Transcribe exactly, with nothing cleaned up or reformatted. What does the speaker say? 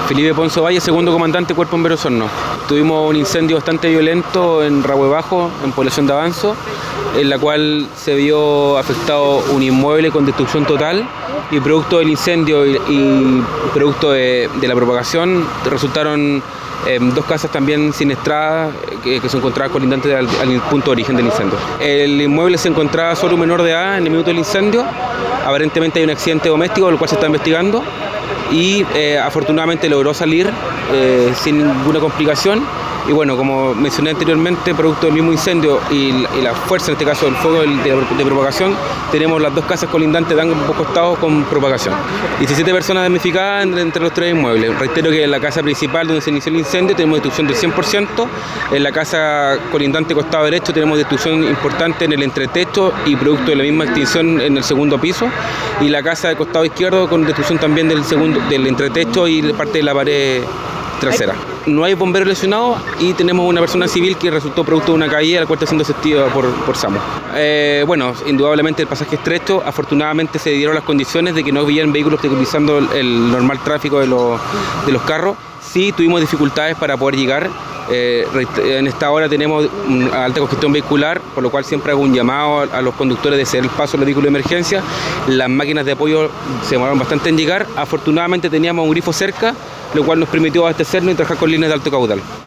Felipe Ponzo Valle, segundo comandante Cuerpo Bombero Osorno. Tuvimos un incendio bastante violento en Rahue Bajo, en población de Avanzo, en la cual se vio afectado un inmueble con destrucción total y producto del incendio y, y producto de, de la propagación resultaron eh, dos casas también siniestradas que, que se encontraban colindantes al, al punto de origen del incendio. El inmueble se encontraba sobre un menor de edad en el minuto del incendio. Aparentemente hay un accidente doméstico, el cual se está investigando y eh, afortunadamente logró salir eh, sin ninguna complicación. Y bueno, como mencioné anteriormente, producto del mismo incendio y la, y la fuerza, en este caso del fuego de, de, de propagación, tenemos las dos casas colindantes de ambos costados con propagación. diecisiete personas damnificadas entre, entre los tres inmuebles. Reitero que en la casa principal donde se inició el incendio tenemos destrucción del cien por ciento, en la casa colindante costado derecho tenemos destrucción importante en el entretecho y producto de la misma extinción en el segundo piso, y la casa de costado izquierdo con destrucción también del, segundo, del entretecho y parte de la pared trasera. No hay bomberos lesionados y tenemos una persona civil que resultó producto de una caída, la cual está siendo asistida por, por SAMU. Eh, bueno, indudablemente el pasaje estrecho, afortunadamente se dieron las condiciones de que no habían vehículos utilizando el, el normal tráfico de los, de los carros. Sí tuvimos dificultades para poder llegar. Eh, en esta hora tenemos una alta congestión vehicular, por lo cual siempre hago un llamado a, a los conductores de ceder el paso a los vehículos de emergencia. Las máquinas de apoyo se demoraron bastante en llegar. Afortunadamente teníamos un grifo cerca, lo cual nos permitió abastecernos y trabajar con líneas de alto caudal.